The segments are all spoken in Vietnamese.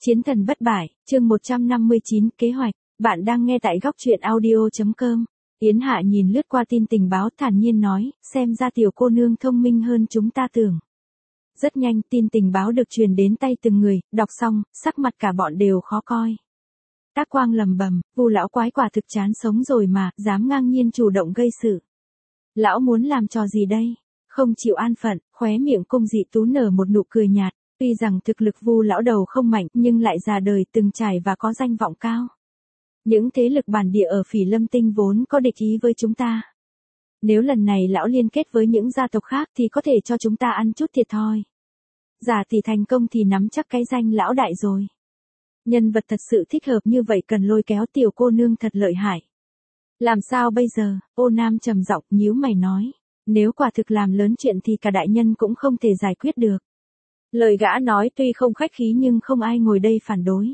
Chiến thần bất bại, chương 159 kế hoạch, bạn đang nghe tại góc truyện audio.com. Yến Hạ nhìn lướt qua tin tình báo thản nhiên nói, xem ra tiểu cô nương thông minh hơn chúng ta tưởng. Rất nhanh tin tình báo được truyền đến tay từng người, đọc xong, sắc mặt cả bọn đều khó coi. Tác Quang lầm bầm, Vu lão quái quả thực chán sống rồi mà, dám ngang nhiên chủ động gây sự. Lão muốn làm trò gì đây? Không chịu an phận, khóe miệng Cung Dị Tú nở một nụ cười nhạt. Tuy rằng thực lực Vu lão đầu không mạnh nhưng lại già đời từng trải và có danh vọng cao. Những thế lực bản địa ở Phỉ Lâm Tinh vốn có địch ý với chúng ta. Nếu lần này lão liên kết với những gia tộc khác thì có thể cho chúng ta ăn chút thiệt thòi. Giả tỷ thành công thì nắm chắc cái danh lão đại rồi. Nhân vật thật sự thích hợp như vậy cần lôi kéo tiểu cô nương thật lợi hại. Làm sao bây giờ? Ô Nam trầm giọng nhíu mày nói. Nếu quả thực làm lớn chuyện thì cả đại nhân cũng không thể giải quyết được. Lời gã nói tuy không khách khí nhưng không ai ngồi đây phản đối.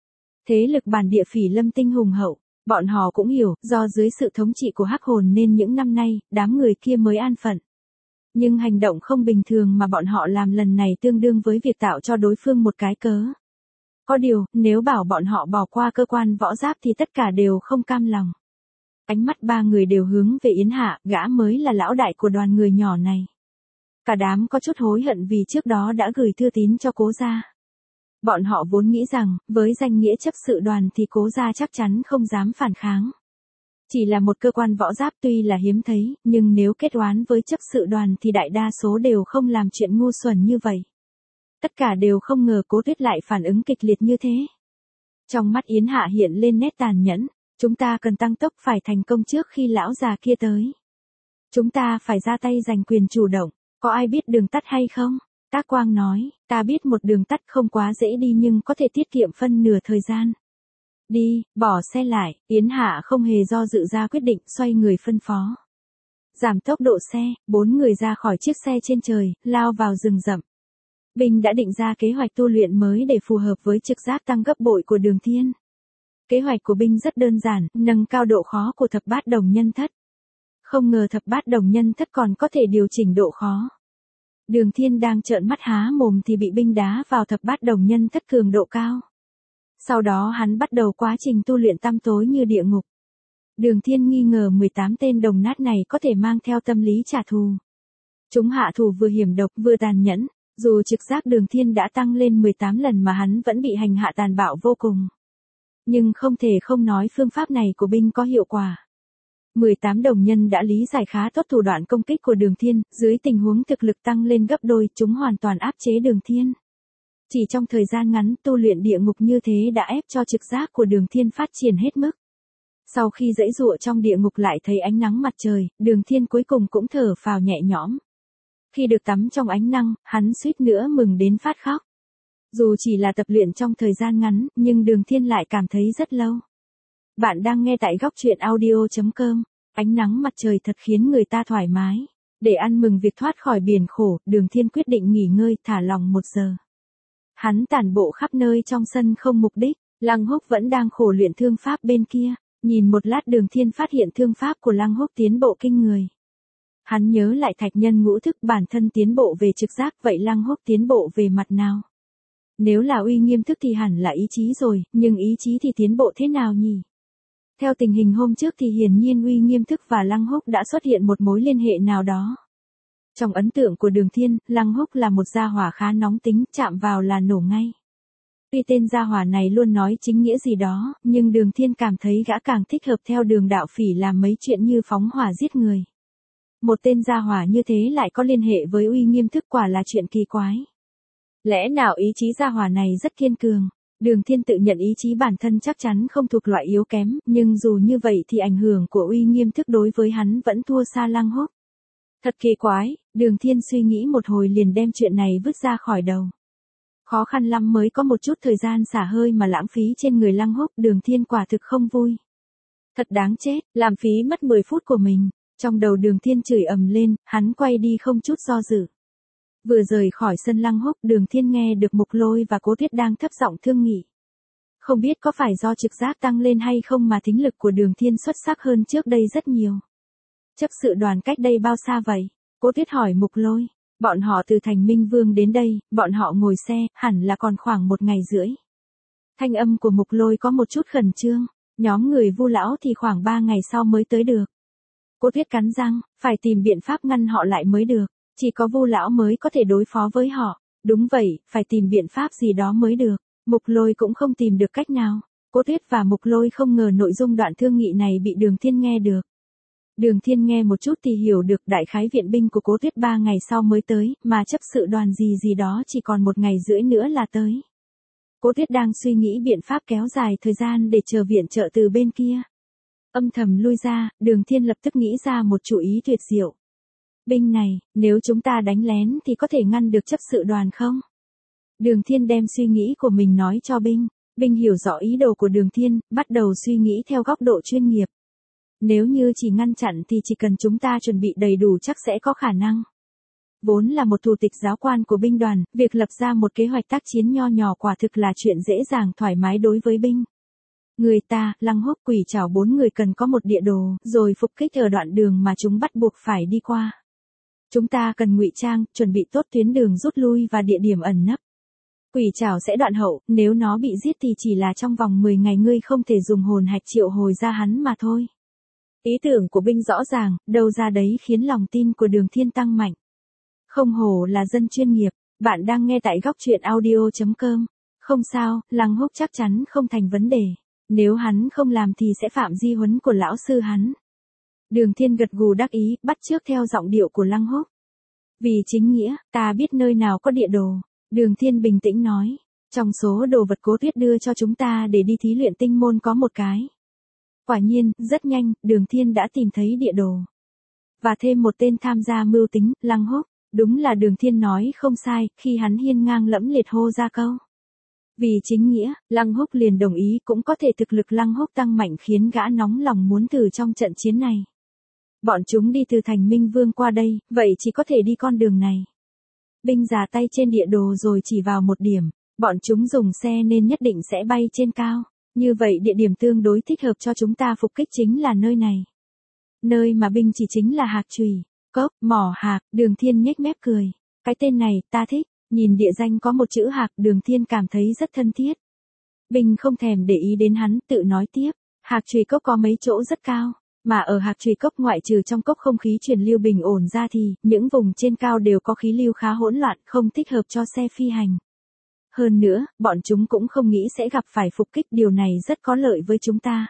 Thế lực bản địa Phỉ Lâm Tinh hùng hậu, bọn họ cũng hiểu, do dưới sự thống trị của Hắc Hồn nên những năm nay, đám người kia mới an phận. Nhưng hành động không bình thường mà bọn họ làm lần này tương đương với việc tạo cho đối phương một cái cớ. Có điều, nếu bảo bọn họ bỏ qua cơ quan võ giáp thì tất cả đều không cam lòng. Ánh mắt ba người đều hướng về Yến Hạ, gã mới là lão đại của đoàn người nhỏ này. Cả đám có chút hối hận vì trước đó đã gửi thư tín cho Cố gia. Bọn họ vốn nghĩ rằng, với danh nghĩa chấp sự đoàn thì Cố gia chắc chắn không dám phản kháng. Chỉ là một cơ quan võ giáp tuy là hiếm thấy, nhưng nếu kết oán với chấp sự đoàn thì đại đa số đều không làm chuyện ngu xuẩn như vậy. Tất cả đều không ngờ Cố Tuyết lại phản ứng kịch liệt như thế. Trong mắt Yến Hạ hiện lên nét tàn nhẫn, chúng ta cần tăng tốc phải thành công trước khi lão già kia tới. Chúng ta phải ra tay giành quyền chủ động. Có ai biết đường tắt hay không? Tác Quang nói, ta biết một đường tắt không quá dễ đi nhưng có thể tiết kiệm phân nửa thời gian. Đi, bỏ xe lại, Yến Hạ không hề do dự ra quyết định xoay người phân phó. Giảm tốc độ xe, 4 người ra khỏi chiếc xe trên trời, lao vào rừng rậm. Binh đã định ra kế hoạch tu luyện mới để phù hợp với trực giác tăng gấp bội của Đường Thiên. Kế hoạch của Binh rất đơn giản, nâng cao độ khó của thập bát đồng nhân thất. Không ngờ thập bát đồng nhân thất còn có thể điều chỉnh độ khó. Đường Thiên đang trợn mắt há mồm thì bị Binh đá vào thập bát đồng nhân thất cường độ cao. Sau đó hắn bắt đầu quá trình tu luyện tăm tối như địa ngục. Đường Thiên nghi ngờ 18 tên đồng nát này có thể mang theo tâm lý trả thù. Chúng hạ thủ vừa hiểm độc vừa tàn nhẫn, dù trực giác Đường Thiên đã tăng lên 18 lần mà hắn vẫn bị hành hạ tàn bạo vô cùng. Nhưng không thể không nói phương pháp này của Binh có hiệu quả. 18 đồng nhân đã lý giải khá tốt thủ đoạn công kích của Đường Thiên, dưới tình huống thực lực tăng lên gấp đôi, chúng hoàn toàn áp chế Đường Thiên. Chỉ trong thời gian ngắn tu luyện địa ngục như thế đã ép cho trực giác của Đường Thiên phát triển hết mức. Sau khi giãy giụa trong địa ngục lại thấy ánh nắng mặt trời, Đường Thiên cuối cùng cũng thở phào nhẹ nhõm. Khi được tắm trong ánh nắng, hắn suýt nữa mừng đến phát khóc. Dù chỉ là tập luyện trong thời gian ngắn, nhưng Đường Thiên lại cảm thấy rất lâu. Bạn đang nghe tại góc truyện audio.com. Ánh nắng mặt trời thật khiến người ta thoải mái. Để ăn mừng việc thoát khỏi biển khổ, Đường Thiên quyết định nghỉ ngơi thả lỏng 1 giờ. Hắn tản bộ khắp nơi trong sân không mục đích, Lăng Húc vẫn đang khổ luyện thương pháp bên kia. Nhìn một lát Đường Thiên phát hiện thương pháp của Lăng Húc tiến bộ kinh người. Hắn nhớ lại thạch nhân ngũ thức bản thân tiến bộ về trực giác, vậy Lăng Húc tiến bộ về mặt nào? Nếu là uy nghiêm thức thì hẳn là ý chí rồi, nhưng ý chí thì tiến bộ thế nào nhỉ? Theo tình hình hôm trước thì hiển nhiên uy nghiêm thức và Lăng Húc đã xuất hiện một mối liên hệ nào đó. Trong ấn tượng của Đường Thiên, Lăng Húc là một gia hỏa khá nóng tính, chạm vào là nổ ngay. Tuy tên gia hỏa này luôn nói chính nghĩa gì đó, nhưng Đường Thiên cảm thấy gã càng thích hợp theo đường đạo Phỉ làm mấy chuyện như phóng hỏa giết người. Một tên gia hỏa như thế lại có liên hệ với uy nghiêm thức quả là chuyện kỳ quái. Lẽ nào ý chí gia hỏa này rất kiên cường? Đường Thiên tự nhận ý chí bản thân chắc chắn không thuộc loại yếu kém, nhưng dù như vậy thì ảnh hưởng của uy nghiêm thức đối với hắn vẫn thua xa Lăng Húc. Thật kỳ quái, Đường Thiên suy nghĩ một hồi liền đem chuyện này vứt ra khỏi đầu. Khó khăn lắm mới có một chút thời gian xả hơi mà lãng phí trên người Lăng Húc, Đường Thiên quả thực không vui. Thật đáng chết, làm phí mất 10 phút của mình. Trong đầu Đường Thiên chửi ầm lên, hắn quay đi không chút do dự. Vừa rời khỏi sân Lăng Húc, Đường Thiên nghe được Mục Lôi và Cố Tuyết đang thấp giọng thương nghị. Không biết có phải do trực giác tăng lên hay không mà thính lực của Đường Thiên xuất sắc hơn trước đây rất nhiều. Chấp sự đoàn cách đây bao xa vậy? Cố Tuyết hỏi Mục Lôi. Bọn họ từ thành Minh Vương đến đây, bọn họ ngồi xe, hẳn là còn khoảng 1 ngày rưỡi. Thanh âm của Mục Lôi có một chút khẩn trương, nhóm người Vu lão thì khoảng 3 ngày sau mới tới được. Cố Tuyết cắn răng, phải tìm biện pháp ngăn họ lại mới được, chỉ có Vu lão mới có thể đối phó với họ. Đúng vậy, phải tìm biện pháp gì đó mới được. Mục Lôi cũng không tìm được cách nào. Cố Tuyết và Mục Lôi không ngờ nội dung đoạn thương nghị này bị Đường Thiên nghe được. Đường Thiên nghe một chút thì hiểu được đại khái viện binh của Cố Tuyết 3 ngày sau mới tới, mà chấp sự đoàn gì đó chỉ còn 1 ngày rưỡi nữa là tới. Cố Tuyết đang suy nghĩ biện pháp kéo dài thời gian để chờ viện trợ từ bên kia. Âm thầm lui ra, Đường Thiên lập tức nghĩ ra một chủ ý tuyệt diệu. Binh này, nếu chúng ta đánh lén thì có thể ngăn được chấp sự đoàn không? Đường Thiên đem suy nghĩ của mình nói cho binh. Binh hiểu rõ ý đồ của Đường Thiên, bắt đầu suy nghĩ theo góc độ chuyên nghiệp. Nếu như chỉ ngăn chặn thì chỉ cần chúng ta chuẩn bị đầy đủ chắc sẽ có khả năng. Vốn là một thủ tịch giáo quan của binh đoàn, việc lập ra một kế hoạch tác chiến nho nhỏ quả thực là chuyện dễ dàng thoải mái đối với binh. Người ta, Lăng Húc, Quỷ Trảo 4 người cần có một địa đồ, rồi phục kích ở đoạn đường mà chúng bắt buộc phải đi qua. Chúng ta cần ngụy trang, chuẩn bị tốt tuyến đường rút lui và địa điểm ẩn nấp. Quỷ Trảo sẽ đoạn hậu, nếu nó bị giết thì chỉ là trong vòng 10 ngày ngươi không thể dùng hồn hạch triệu hồi ra hắn mà thôi. Ý tưởng của binh rõ ràng, đâu ra đấy khiến lòng tin của Đường Thiên tăng mạnh. Không hổ là dân chuyên nghiệp, bạn đang nghe tại góc truyện audio.com. Không sao, Lăng Húc chắc chắn không thành vấn đề. Nếu hắn không làm thì sẽ phạm di huấn của lão sư hắn. Đường Thiên gật gù đắc ý, bắt chước theo giọng điệu của Lăng Húc. Vì chính nghĩa, ta biết nơi nào có địa đồ. Đường Thiên bình tĩnh nói. Trong số đồ vật Cố Tuyết đưa cho chúng ta để đi thí luyện tinh môn có một cái. Quả nhiên, rất nhanh, Đường Thiên đã tìm thấy địa đồ. Và thêm một tên tham gia mưu tính, Lăng Húc. Đúng là Đường Thiên nói không sai, khi hắn hiên ngang lẫm liệt hô ra câu. Vì chính nghĩa, Lăng Húc liền đồng ý, cũng có thể thực lực Lăng Húc tăng mạnh khiến gã nóng lòng muốn thử trong trận chiến này. Bọn chúng đi từ thành Minh Vương qua đây, vậy chỉ có thể đi con đường này. Binh già tay trên địa đồ rồi chỉ vào một điểm, bọn chúng dùng xe nên nhất định sẽ bay trên cao. Như vậy địa điểm tương đối thích hợp cho chúng ta phục kích chính là nơi này. Nơi mà binh chỉ chính là Hạc Trùy, Cốc, Mỏ Hạc. Đường Thiên nhếch mép cười. Cái tên này, ta thích. Nhìn địa danh có một chữ Hạc, Đường Thiên cảm thấy rất thân thiết. Binh không thèm để ý đến hắn, tự nói tiếp. Hạc Trùy Cốc có mấy chỗ rất cao. Mà ở Hạc Trùy Cốc ngoại trừ trong cốc không khí truyền lưu bình ổn ra thì, những vùng trên cao đều có khí lưu khá hỗn loạn, không thích hợp cho xe phi hành. Hơn nữa, bọn chúng cũng không nghĩ sẽ gặp phải phục kích, điều này rất có lợi với chúng ta.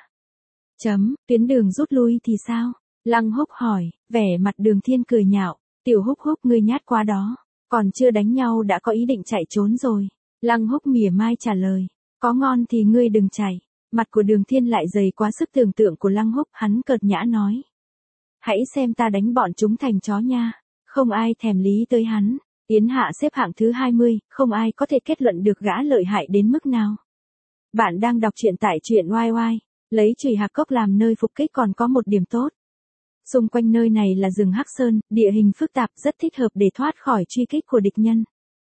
Tuyến đường rút lui thì sao? Lăng Húc hỏi, vẻ mặt Đường Thiên cười nhạo, tiểu Húc Húc ngươi nhát quá đó, còn chưa đánh nhau đã có ý định chạy trốn rồi. Lăng Húc mỉa mai trả lời, có ngon thì ngươi đừng chạy. Mặt của Đường Thiên lại dày quá sức tưởng tượng của Lăng Húc, hắn cợt nhã nói. Hãy xem ta đánh bọn chúng thành chó nha, không ai thèm lý tới hắn. Yến Hạ xếp hạng thứ 20, không ai có thể kết luận được gã lợi hại đến mức nào. Bạn đang đọc truyện tại truyện YY, lấy Trùy Hạc Cốc làm nơi phục kích còn có một điểm tốt. Xung quanh nơi này là rừng Hắc Sơn, địa hình phức tạp rất thích hợp để thoát khỏi truy kích của địch nhân.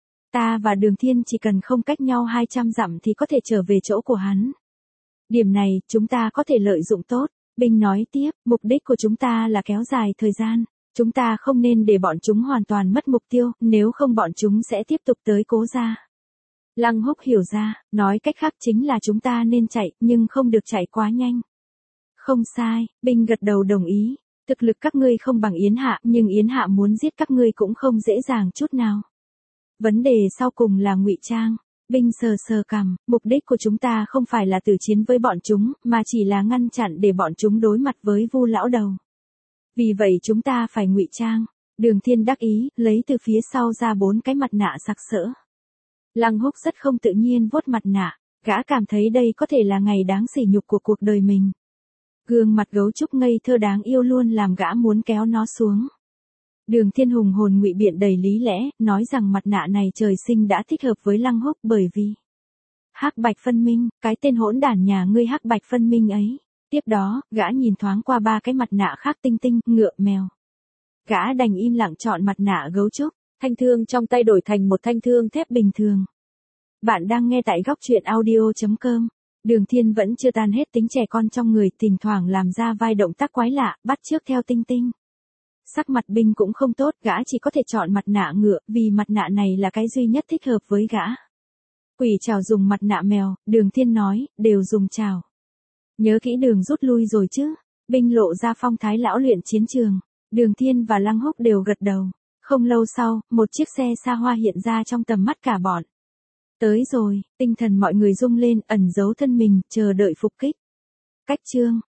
Ta và Đường Thiên chỉ cần không cách nhau 200 dặm thì có thể trở về chỗ của hắn. Điểm này, chúng ta có thể lợi dụng tốt. Binh nói tiếp, mục đích của chúng ta là kéo dài thời gian. Chúng ta không nên để bọn chúng hoàn toàn mất mục tiêu, nếu không bọn chúng sẽ tiếp tục tới Cố gia. Lăng Húc hiểu ra, nói cách khác chính là chúng ta nên chạy, nhưng không được chạy quá nhanh. Không sai, binh gật đầu đồng ý. Thực lực các ngươi không bằng Yến Hạ, nhưng Yến Hạ muốn giết các ngươi cũng không dễ dàng chút nào. Vấn đề sau cùng là ngụy trang. Binh sờ sờ cằm, mục đích của chúng ta không phải là tử chiến với bọn chúng, mà chỉ là ngăn chặn để bọn chúng đối mặt với Vu lão đầu. Vì vậy chúng ta phải ngụy trang. Đường Thiên đắc ý, lấy từ phía sau ra 4 cái mặt nạ sặc sỡ. Lăng Húc rất không tự nhiên vuốt mặt nạ, gã cảm thấy đây có thể là ngày đáng sỉ nhục của cuộc đời mình. Gương mặt gấu trúc ngây thơ đáng yêu luôn làm gã muốn kéo nó xuống. Đường Thiên hùng hồn ngụy biện đầy lý lẽ, nói rằng mặt nạ này trời sinh đã thích hợp với Lăng Húc bởi vì hắc bạch phân minh, cái tên hỗn đản nhà ngươi hắc bạch phân minh ấy. Tiếp đó, gã nhìn thoáng qua 3 cái mặt nạ khác tinh tinh, ngựa, mèo. Gã đành im lặng chọn mặt nạ gấu trúc, thanh thương trong tay đổi thành một thanh thương thép bình thường. Bạn đang nghe tại góc truyện audio.com. Đường Thiên vẫn chưa tan hết tính trẻ con trong người, thỉnh thoảng làm ra vài động tác quái lạ, bắt chước theo tinh tinh. Sắc mặt binh cũng không tốt, gã chỉ có thể chọn mặt nạ ngựa, vì mặt nạ này là cái duy nhất thích hợp với gã. Quỷ chào dùng mặt nạ mèo, Đường Thiên nói, đều dùng chào. Nhớ kỹ đường rút lui rồi chứ, binh lộ ra phong thái lão luyện chiến trường. Đường Thiên và Lăng Húc đều gật đầu. Không lâu sau, một chiếc xe xa hoa hiện ra trong tầm mắt cả bọn. Tới rồi, tinh thần mọi người rung lên, ẩn giấu thân mình, chờ đợi phục kích. Cách chương